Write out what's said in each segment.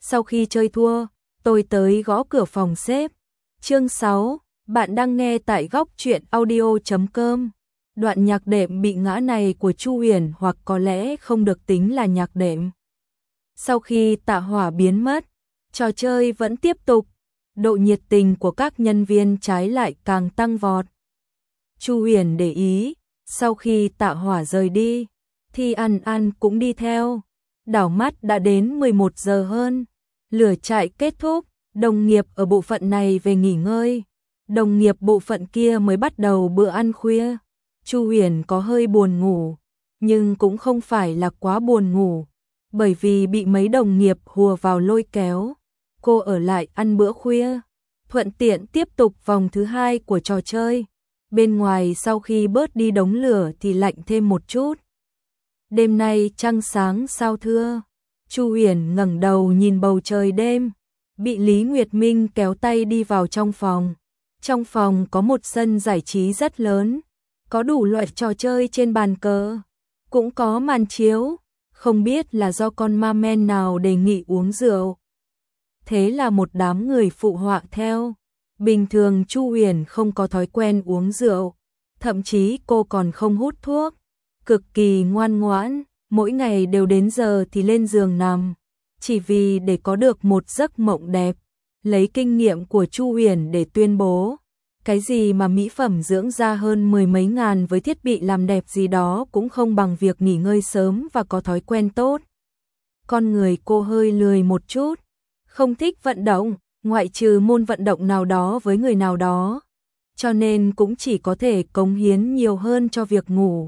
Sau khi chơi thua, tôi tới gõ cửa phòng sếp. Chương 6, bạn đang nghe tại góc truyện audio.com. Đoạn nhạc đệm bị ngã này của Chu Huyền hoặc có lẽ không được tính là nhạc đệm. Sau khi Tạ Hỏa biến mất, trò chơi vẫn tiếp tục, độ nhiệt tình của các nhân viên trái lại càng tăng vọt. Chu Huyền để ý, sau khi Tạ Hỏa rời đi, thì An cũng đi theo. Đảo mắt đã đến 11 giờ hơn, lửa trại kết thúc, đồng nghiệp ở bộ phận này về nghỉ ngơi. Đồng nghiệp bộ phận kia mới bắt đầu bữa ăn khuya. Chu Huyền có hơi buồn ngủ, nhưng cũng không phải là quá buồn ngủ, bởi vì bị mấy đồng nghiệp hùa vào lôi kéo. Cô ở lại ăn bữa khuya, thuận tiện tiếp tục vòng thứ 2 của trò chơi. Bên ngoài sau khi bớt đi đống lửa thì lạnh thêm một chút. Đêm nay trăng sáng sao thưa. Chu Huyền ngẩng đầu nhìn bầu trời đêm, bị Lý Nguyệt Minh kéo tay đi vào trong phòng. Trong phòng có một sân giải trí rất lớn, có đủ loại trò chơi trên bàn cờ, cũng có màn chiếu, không biết là do con ma men nào đề nghị uống rượu. Thế là một đám người phụ họa theo. Bình thường Chu Huyền không có thói quen uống rượu, thậm chí cô còn không hút thuốc, cực kỳ ngoan ngoãn, mỗi ngày đều đến giờ thì lên giường nằm, chỉ vì để có được một giấc mộng đẹp. Lấy kinh nghiệm của Chu Huyền để tuyên bố, cái gì mà mỹ phẩm dưỡng da hơn 10 mấy ngàn với thiết bị làm đẹp gì đó cũng không bằng việc nghỉ ngơi sớm và có thói quen tốt. Con người cô hơi lười một chút, không thích vận động, ngoại trừ môn vận động nào đó với người nào đó, cho nên cũng chỉ có thể cống hiến nhiều hơn cho việc ngủ.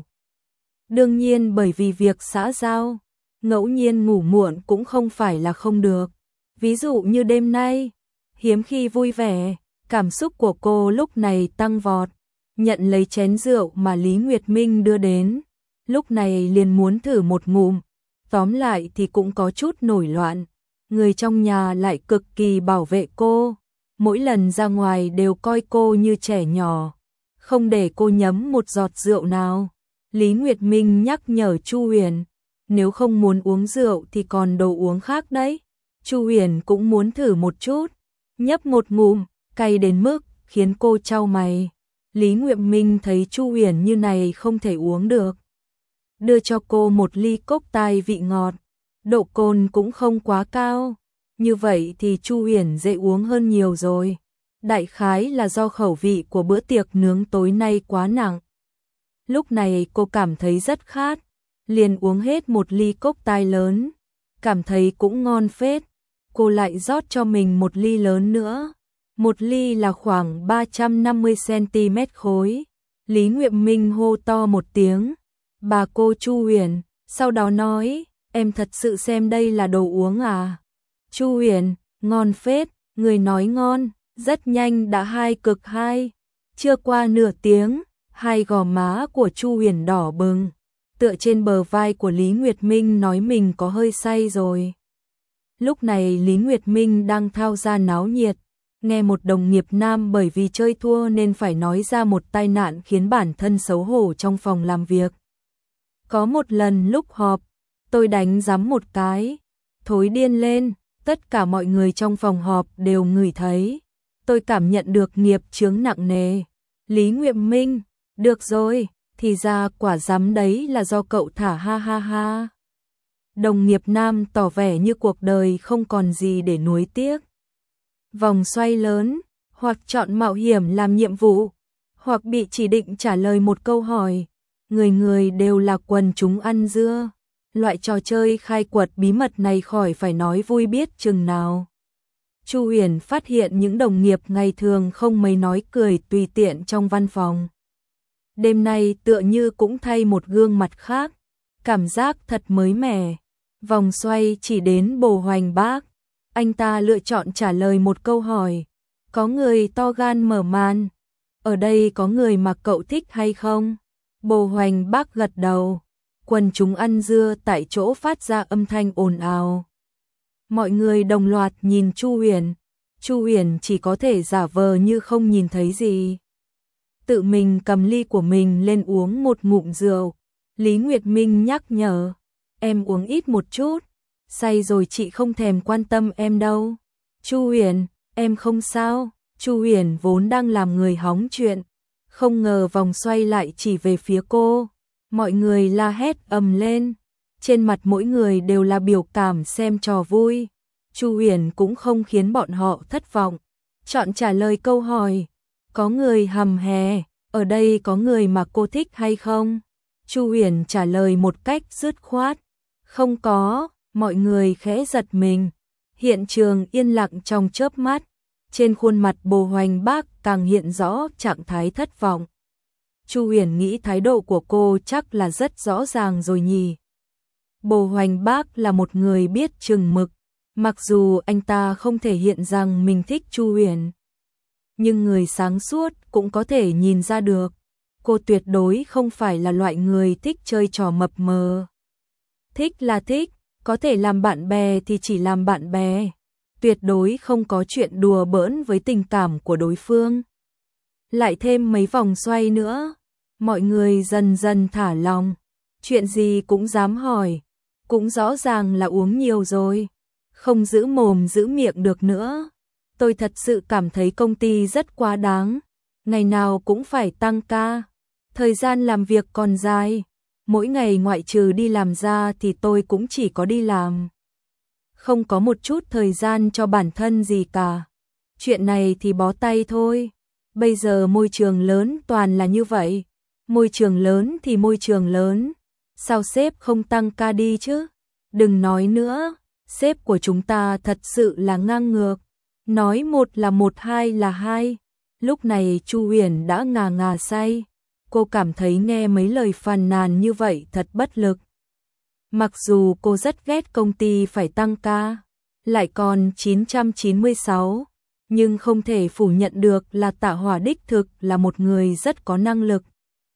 Đương nhiên bởi vì việc xã giao, ngẫu nhiên ngủ muộn cũng không phải là không được. Ví dụ như đêm nay, hiếm khi vui vẻ, cảm xúc của cô lúc này tăng vọt, nhận lấy chén rượu mà Lý Nguyệt Minh đưa đến, lúc này liền muốn thử một ngụm, tóm lại thì cũng có chút nổi loạn. Người trong nhà lại cực kỳ bảo vệ cô, mỗi lần ra ngoài đều coi cô như trẻ nhỏ, không để cô nhấm một giọt rượu nào. Lý Nguyệt Minh nhắc nhở Chu Huyền, nếu không muốn uống rượu thì còn đồ uống khác đấy. Chu Huyền cũng muốn thử một chút, nhấp một ngụm, cay đến mức khiến cô chau mày. Lý Nguyệt Minh thấy Chu Huyền như này không thể uống được, đưa cho cô một ly cốc tai vị ngọt, độ cồn cũng không quá cao, như vậy thì Chu Huyền dễ uống hơn nhiều rồi. Đại khái là do khẩu vị của bữa tiệc nướng tối nay quá nặng. Lúc này cô cảm thấy rất khát, liền uống hết một ly cốc tai lớn, cảm thấy cũng ngon phết. Cô lại rót cho mình một ly lớn nữa, một ly là khoảng 350cm khối. Lý Nguyệt Minh hô to một tiếng, bà cô Chu Huyền, sau đó nói, em thật sự xem đây là đồ uống à? Chu Huyền, ngon phết, người nói ngon, rất nhanh đã 2+2, chưa qua nửa tiếng, hai gò má của Chu Huyền đỏ bừng, tựa trên bờ vai của Lý Nguyệt Minh nói mình có hơi say rồi. Lúc này Lý Nguyệt Minh đang thao ra náo nhiệt, nghe một đồng nghiệp nam bởi vì chơi thua nên phải nói ra một tai nạn khiến bản thân xấu hổ trong phòng làm việc. Có một lần lúc họp, tôi đánh giám một cái, thối điên lên, tất cả mọi người trong phòng họp đều ngửi thấy. Tôi cảm nhận được nghiệp chướng nặng nề. Lý Nguyệt Minh, được rồi, thì ra quả giám đấy là do cậu thả ha ha ha. Đồng nghiệp nam tỏ vẻ như cuộc đời không còn gì để nuối tiếc. Vòng xoay lớn, hoặc chọn mạo hiểm làm nhiệm vụ, hoặc bị chỉ định trả lời một câu hỏi. Người người đều là quần chúng ăn dưa. Loại trò chơi khai quật bí mật này khỏi phải nói vui biết chừng nào. Chu Huyền phát hiện những đồng nghiệp ngày thường không mấy nói cười tùy tiện trong văn phòng. Đêm nay tựa như cũng thay một gương mặt khác, cảm giác thật mới mẻ. Vòng xoay chỉ đến Bồ Hoành Bác, anh ta lựa chọn trả lời một câu hỏi. Có người to gan mở màn, ở đây có người mà cậu thích hay không? Bồ Hoành Bác gật đầu. Quần chúng ăn dưa tại chỗ phát ra âm thanh ồn ào. Mọi người đồng loạt nhìn Chu Huyền. Chu Huyền chỉ có thể giả vờ như không nhìn thấy gì. Tự mình cầm ly của mình lên uống một ngụm rượu. Lý Nguyệt Minh nhắc nhở, em uống ít một chút, say rồi chị không thèm quan tâm em đâu. Chu Huyền, em không sao. Chu Huyền vốn đang làm người hóng chuyện, không ngờ vòng xoay lại chỉ về phía cô. Mọi người la hét ầm lên, trên mặt mỗi người đều là biểu cảm xem trò vui. Chu Huyền cũng không khiến bọn họ thất vọng, chọn trả lời câu hỏi. Có người hầm hè, ở đây có người mà cô thích hay không? Chu Huyền trả lời một cách dứt khoát. Không có, mọi người khẽ giật mình. Hiện trường yên lặng trong chớp mắt. Trên khuôn mặt Bồ Hoành Bác càng hiện rõ trạng thái thất vọng. Chu Huyền nghĩ thái độ của cô chắc là rất rõ ràng rồi nhỉ. Bồ Hoành Bác là một người biết chừng mực, mặc dù anh ta không thể hiện rằng mình thích Chu Huyền, nhưng người sáng suốt cũng có thể nhìn ra được. Cô tuyệt đối không phải là loại người thích chơi trò mập mờ. Thích là thích, có thể làm bạn bè thì chỉ làm bạn bè. Tuyệt đối không có chuyện đùa bỡn với tình cảm của đối phương. Lại thêm mấy vòng xoay nữa, mọi người dần dần thả lòng. Chuyện gì cũng dám hỏi, cũng rõ ràng là uống nhiều rồi, không giữ mồm giữ miệng được nữa. Tôi thật sự cảm thấy công ty rất quá đáng, ngày nào cũng phải tăng ca, thời gian làm việc còn dài, mỗi ngày ngoại trừ đi làm ra thì tôi cũng chỉ có đi làm. Không có một chút thời gian cho bản thân gì cả. Chuyện này thì bó tay thôi. Bây giờ môi trường lớn toàn là như vậy. Môi trường lớn thì môi trường lớn. Sao sếp không tăng ca đi chứ? Đừng nói nữa, sếp của chúng ta thật sự là ngang ngược. Nói một là một, hai là hai. Lúc này Chu Huyền đã ngà ngà say. Cô cảm thấy nghe mấy lời phàn nàn như vậy thật bất lực. Mặc dù cô rất ghét công ty phải tăng ca, lại còn 996, nhưng không thể phủ nhận được là Tạ Hỏa đích thực là một người rất có năng lực.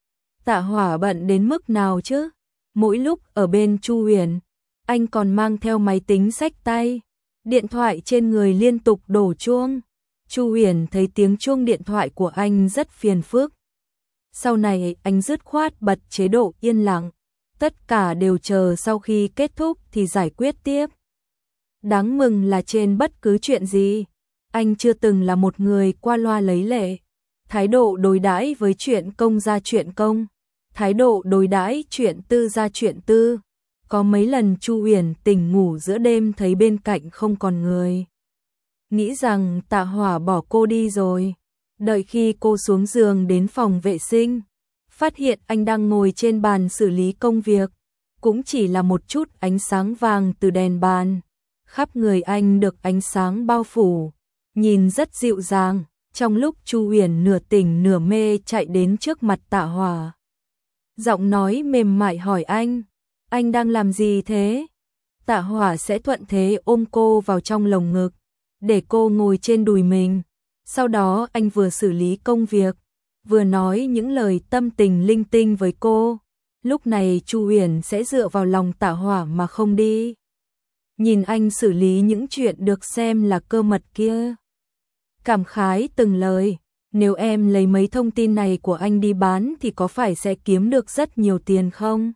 Tạ Hỏa bận đến mức nào chứ? Mỗi lúc ở bên Chu Huyền, anh còn mang theo máy tính xách tay, điện thoại trên người liên tục đổ chuông. Chu Huyền thấy tiếng chuông điện thoại của anh rất phiền phức. Sau này anh dứt khoát bật chế độ yên lặng. Tất cả đều chờ sau khi kết thúc thì giải quyết tiếp. Đáng mừng là trên bất cứ chuyện gì, anh chưa từng là một người qua loa lấy lệ. Thái độ đối đãi với chuyện công ra chuyện công, thái độ đối đãi chuyện tư ra chuyện tư. Có mấy lần Chu Huyền tỉnh ngủ giữa đêm thấy bên cạnh không còn người, nghĩ rằng Tạ Hỏa bỏ cô đi rồi. Đợi khi cô xuống giường đến phòng vệ sinh, phát hiện anh đang ngồi trên bàn xử lý công việc, cũng chỉ là một chút ánh sáng vàng từ đèn bàn. Khắp người anh được ánh sáng bao phủ, nhìn rất dịu dàng. Trong lúc Chu Huyền nửa tỉnh nửa mê chạy đến trước mặt Tạ Hỏa, giọng nói mềm mại hỏi anh đang làm gì thế? Tạ Hỏa sẽ thuận thế ôm cô vào trong lồng ngực, để cô ngồi trên đùi mình. Sau đó anh vừa xử lý công việc, vừa nói những lời tâm tình linh tinh với cô. Lúc này Chu Huyền sẽ dựa vào lòng Tạ Hỏa mà không đi. Nhìn anh xử lý những chuyện được xem là cơ mật kia, cảm khái từng lời. Nếu em lấy mấy thông tin này của anh đi bán thì có phải sẽ kiếm được rất nhiều tiền không?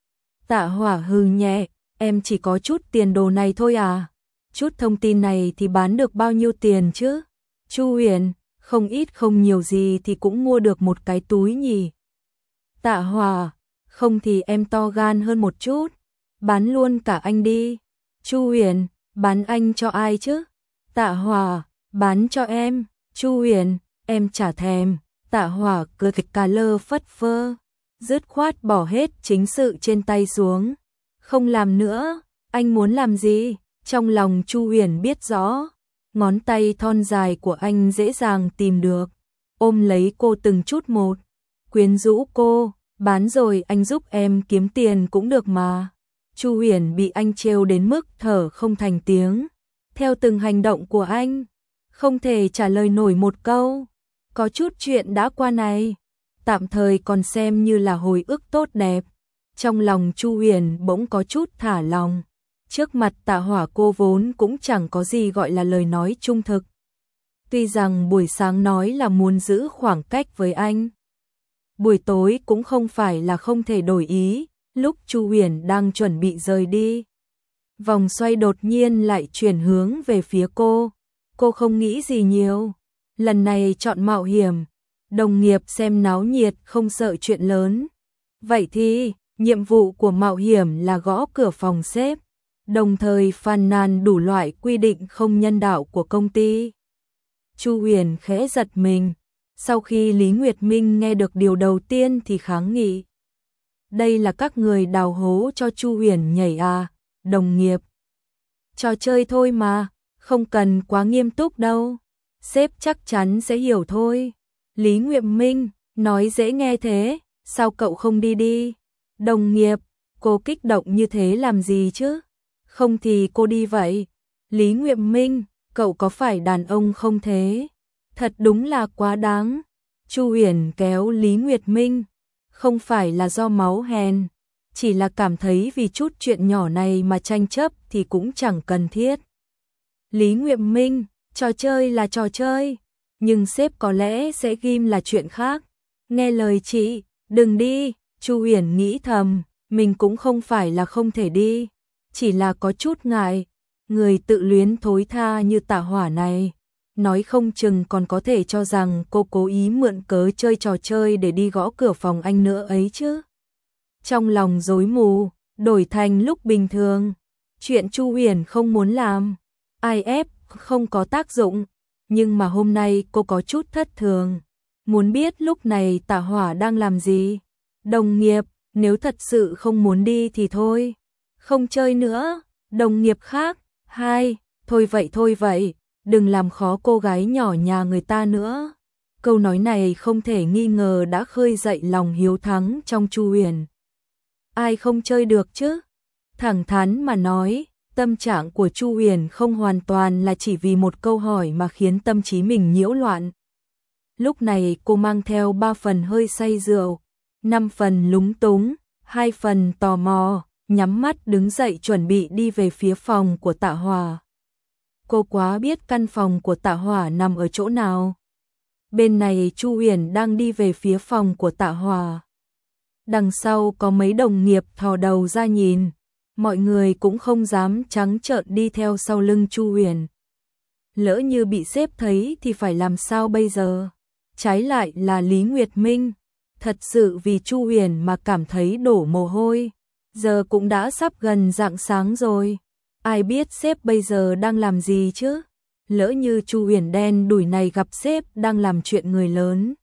Tạ Hỏa hừ nhẹ, em chỉ có chút tiền đồ này thôi à? Chút thông tin này thì bán được bao nhiêu tiền chứ? Chu Huyền, không ít không nhiều gì thì cũng mua được một cái túi nhỉ. Tạ Hỏa, không thì em to gan hơn một chút, bán luôn cả anh đi. Chu Huyền, bán anh cho ai chứ? Tạ Hỏa, bán cho em. Chu Huyền, em chả thèm. Tạ Hỏa cười kịch cà lơ phất phơ, dứt khoát bỏ hết chính sự trên tay xuống. Không làm nữa, anh muốn làm gì? Trong lòng Chu Huyền biết rõ, ngón tay thon dài của anh dễ dàng tìm được, ôm lấy cô từng chút một, quyến rũ cô. Bán rồi anh giúp em kiếm tiền cũng được mà. Chu Huyền bị anh trêu đến mức thở không thành tiếng. Theo từng hành động của anh, không thể trả lời nổi một câu. Có chút chuyện đã qua này, tạm thời còn xem như là hồi ức tốt đẹp. Trong lòng Chu Huyền bỗng có chút thả lòng. Trước mặt Tạ Hỏa cô vốn cũng chẳng có gì gọi là lời nói trung thực. Tuy rằng buổi sáng nói là muốn giữ khoảng cách với anh, buổi tối cũng không phải là không thể đổi ý. Lúc Chu Huyền đang chuẩn bị rời đi, Vòng xoay đột nhiên lại chuyển hướng về phía cô. Cô không nghĩ gì nhiều. Lần này chọn mạo hiểm. Đồng nghiệp xem náo nhiệt không sợ chuyện lớn. Vậy thì, nhiệm vụ của mạo hiểm là gõ cửa phòng sếp, đồng thời phàn nàn đủ loại quy định không nhân đạo của công ty. Chu Huyền khẽ giật mình. Sau khi Lý Nguyệt Minh nghe được điều đầu tiên thì kháng nghị. Đây là các người đào hố cho Chu Huyền nhảy à, đồng nghiệp. Trò chơi thôi mà, không cần quá nghiêm túc đâu. Sếp chắc chắn sẽ hiểu thôi. Lý Nguyệt Minh nói dễ nghe thế, sao cậu không đi đi? Đồng nghiệp, cô kích động như thế làm gì chứ? Không thì cô đi vậy. Lý Nguyệt Minh, cậu có phải đàn ông không thế? Thật đúng là quá đáng. Chu Huyền kéo Lý Nguyệt Minh. Không phải là do máu hèn, chỉ là cảm thấy vì chút chuyện nhỏ này mà tranh chấp thì cũng chẳng cần thiết. Lý Nguyệt Minh, trò chơi là trò chơi, nhưng sếp có lẽ sẽ ghim là chuyện khác. Nghe lời chị, đừng đi. Chu Huyền nghĩ thầm, mình cũng không phải là không thể đi, chỉ là có chút ngại. Người tự luyến thối tha như Tạ Hỏa này, nói không chừng còn có thể cho rằng cô cố ý mượn cớ chơi trò chơi để đi gõ cửa phòng anh nữa ấy chứ. Trong lòng rối mù, đổi thành lúc bình thường. Chuyện Chu Huyền không muốn làm, ai ép không có tác dụng, nhưng mà hôm nay cô có chút thất thường. Muốn biết lúc này Tạ Hỏa đang làm gì? Đồng nghiệp, nếu thật sự không muốn đi thì thôi, không chơi nữa. Đồng nghiệp khác, hai, thôi vậy, đừng làm khó cô gái nhỏ nhà người ta nữa. Câu nói này không thể nghi ngờ đã khơi dậy lòng hiếu thắng trong Chu Huyền. Ai không chơi được chứ? Thẳng thắn mà nói, tâm trạng của Chu Huyền không hoàn toàn là chỉ vì một câu hỏi mà khiến tâm trí mình nhiễu loạn. Lúc này cô mang theo 3 phần hơi say rượu, 5 phần lúng túng, 2 phần tò mò, nhắm mắt đứng dậy chuẩn bị đi về phía phòng của Tạ Hỏa. Cô quá biết căn phòng của Tạ Hỏa nằm ở chỗ nào. Bên này Chu Huyền đang đi về phía phòng của Tạ Hỏa. Đằng sau có mấy đồng nghiệp thò đầu ra nhìn, mọi người cũng không dám trắng trợn đi theo sau lưng Chu Huyền. Lỡ như bị sếp thấy thì phải làm sao bây giờ? Trái lại là Lý Nguyệt Minh, thật sự vì Chu Huyền mà cảm thấy đổ mồ hôi. Giờ cũng đã sắp gần rạng sáng rồi, ai biết sếp bây giờ đang làm gì chứ? Lỡ như Chu Huyền đen đủi này gặp sếp đang làm chuyện người lớn,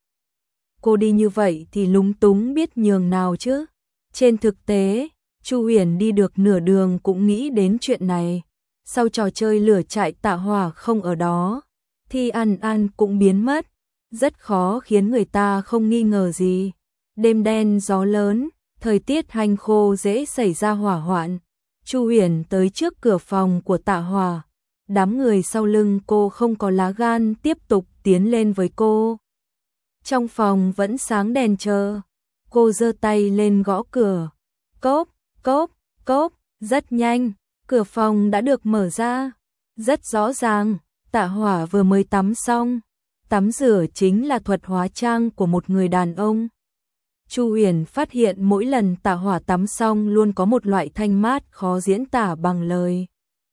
cô đi như vậy thì lúng túng biết nhường nào chứ? Trên thực tế, Chu Huyền đi được nửa đường cũng nghĩ đến chuyện này. Sau trò chơi lửa trại Tạ Hỏa không ở đó, thì An cũng biến mất, rất khó khiến người ta không nghi ngờ gì. Đêm đen gió lớn, thời tiết hanh khô dễ xảy ra hỏa hoạn. Chu Huyền tới trước cửa phòng của Tạ Hỏa. Đám người sau lưng cô không có lá gan tiếp tục tiến lên với cô. Trong phòng vẫn sáng đèn chờ. Cô giơ tay lên gõ cửa. Cốp, cốp, cốp, rất nhanh, cửa phòng đã được mở ra. Rất rõ ràng, Tạ Hỏa vừa mới tắm xong. Tắm rửa chính là thuật hóa trang của một người đàn ông. Chu Huyền phát hiện mỗi lần Tạ Hỏa tắm xong luôn có một loại thanh mát khó diễn tả bằng lời.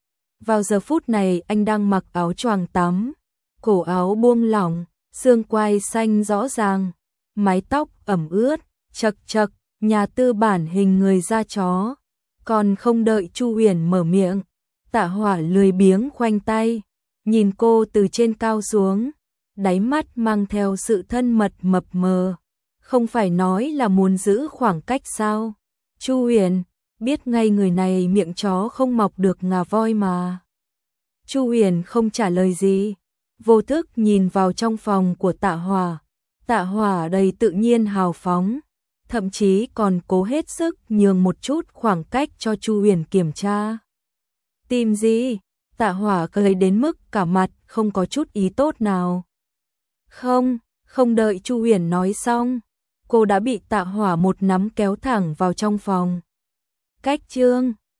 Vào giờ phút này anh đang mặc áo choàng tắm, cổ áo buông lỏng, xương quai xanh rõ ràng, mái tóc ẩm ướt, chật chật, nhà tư bản hình người da chó. Còn không đợi Chu Huyền mở miệng, Tạ Hỏa lười biếng khoanh tay, nhìn cô từ trên cao xuống, đáy mắt mang theo sự thân mật mập mờ. Không phải nói là muốn giữ khoảng cách sao? Chu Huyền biết ngay người này miệng chó không mọc được ngà voi mà. Chu Huyền không trả lời gì, vô thức nhìn vào trong phòng của Tạ Hỏa. Tạ Hỏa đầy tự nhiên hào phóng, thậm chí còn cố hết sức nhường một chút khoảng cách cho Chu Huyền kiểm tra. Tìm gì? Tạ Hỏa cười đến mức cả mặt không có chút ý tốt nào. Không đợi Chu Huyền nói xong, cô đã bị Tạ Hỏa một nắm kéo thẳng vào trong phòng. Cách chương